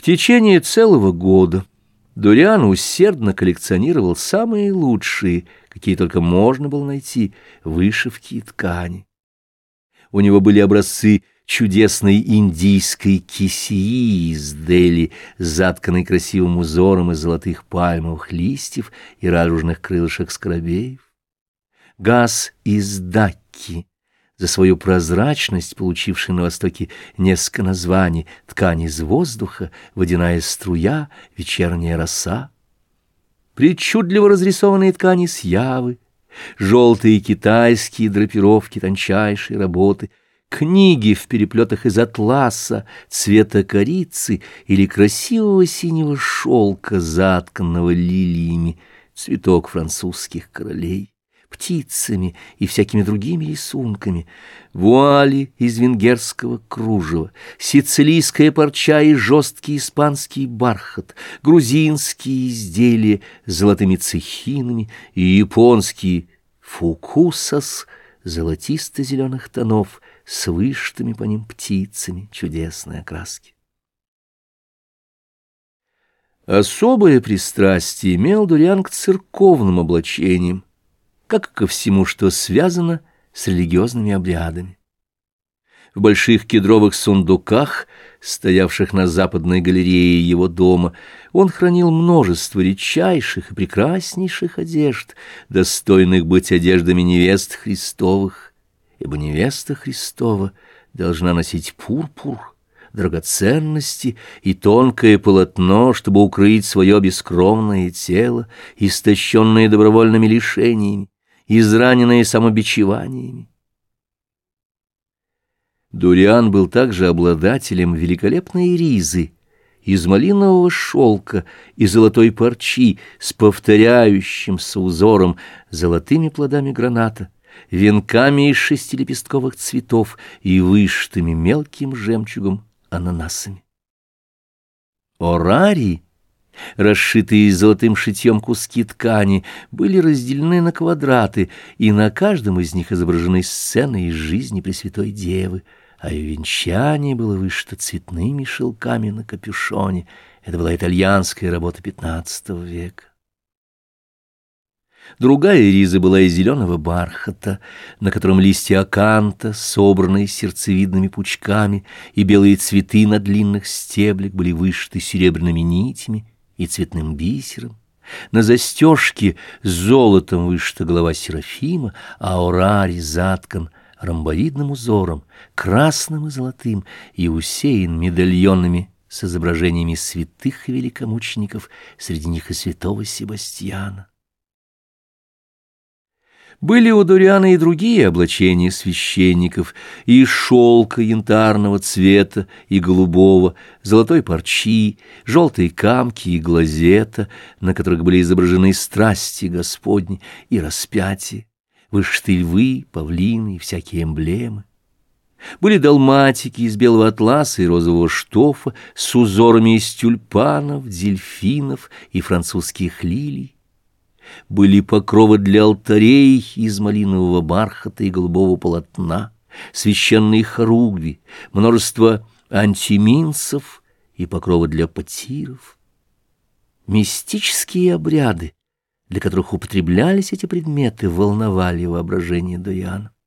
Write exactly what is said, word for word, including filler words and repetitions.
В течение целого года Дориан усердно коллекционировал самые лучшие, какие только можно было найти, вышивки и ткани. У него были образцы чудесной индийской кисеи из Дели, затканной красивым узором из золотых пальмовых листьев и радужных крылышек скоробеев. Газ из Дакки, за свою прозрачность, получивший на Востоке несколько названий: ткань из воздуха, водяная струя, вечерняя роса. Причудливо разрисованные ткани с Явы, желтые китайские драпировки тончайшей работы, книги в переплетах из атласа, цвета корицы или красивого синего шелка, затканного лилиями, цветок французских королей, птицами и всякими другими рисунками, вуали из венгерского кружева, сицилийская парча и жесткий испанский бархат, грузинские изделия с золотыми цехинами и японские фукусас золотисто-зеленых тонов с вышитыми по ним птицами чудесной окраски. Особое пристрастие имел Дориан к церковным облачениям, как и ко всему, что связано с религиозными обрядами. В больших кедровых сундуках, стоявших на западной галерее его дома, он хранил множество редчайших и прекраснейших одежд, достойных быть одеждами невест Христовых, ибо невеста Христова должна носить пурпур, драгоценности и тонкое полотно, чтобы укрыть свое бескровное тело, истощенное добровольными лишениями, израненные самобичеваниями. Дориан был также обладателем великолепной ризы из малинового шелка и золотой парчи с повторяющимся узором, золотыми плодами граната, венками из шестилепестковых цветов и вышитыми мелким жемчугом ананасами. Орарий, расшитые золотым шитьем куски ткани, были разделены на квадраты, и на каждом из них изображены сцены из жизни Пресвятой Девы, а ее венчание было вышито цветными шелками на капюшоне. Это была итальянская работа пятнадцатого века. Другая риза была из зеленого бархата, на котором листья аканта, собранные сердцевидными пучками, и белые цветы на длинных стеблях были вышиты серебряными нитями и цветным бисером. На застежке с золотом вышита голова Серафима, а орарий заткан ромбовидным узором, красным и золотым, и усеян медальонами с изображениями святых и великомучеников, среди них и святого Себастьяна. Были у Дориана и другие облачения священников, и шелка янтарного цвета и голубого, золотой парчи, желтые камки и глазета, на которых были изображены страсти Господни и распятие, вышиты львы, павлины и всякие эмблемы. Были далматики из белого атласа и розового штофа с узорами из тюльпанов, дельфинов и французских лилий. Были покровы для алтарей из малинового бархата и голубого полотна, священные хоругви, множество антиминцев и покровы для потиров. Мистические обряды, для которых употреблялись эти предметы, волновали воображение Дориана.